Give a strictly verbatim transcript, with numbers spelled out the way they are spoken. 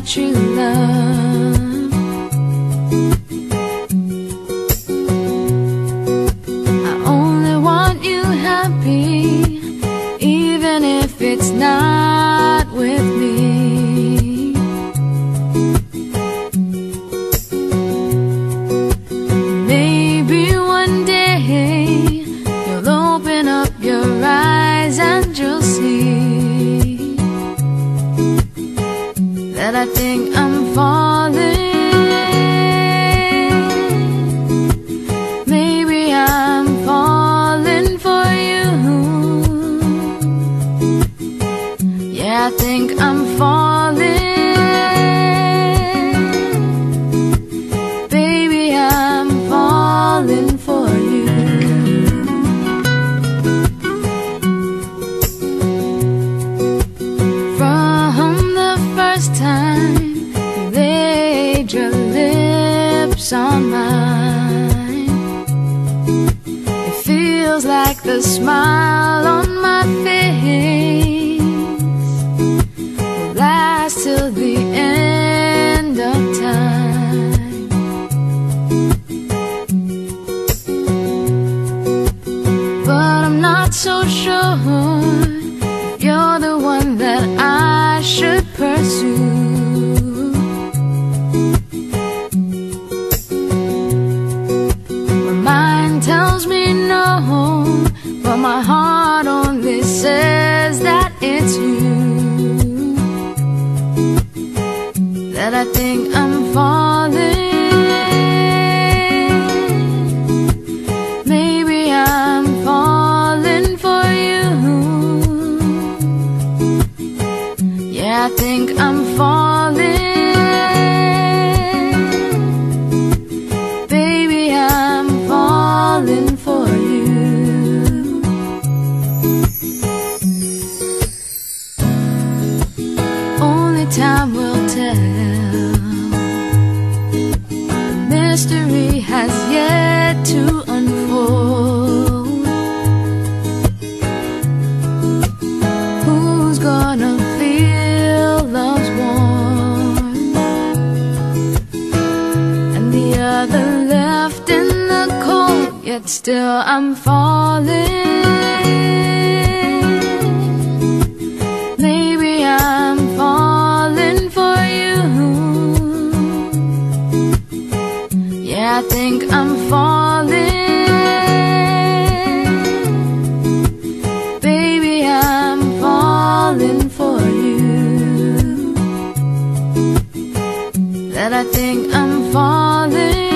true love. I only want you happy, even if it's not with me. Maybe one day you'll open up your eyes and you'll see that I think I'm falling. Maybe I'm falling for you. Yeah, I think I'm falling. Baby, I'm falling for you. From the first time you laid your lips on mine, it feels like the smile on my face will last till the end of time. But I'm not so sure if you're the one that I should pursue. My mind tells me no, but my heart only says that it's you. That I think I'm falling. Maybe I'm falling for you. Yeah, I think I'm falling. Baby, I'm falling for you. Only time will tell. The mystery has yet to unfold. Who's gonna feel love's warmth, and the other left in the cold? Yet still I'm falling. Maybe I'm falling for you. Yeah, I think I'm falling. Baby, I'm falling for you. That I think I'm falling.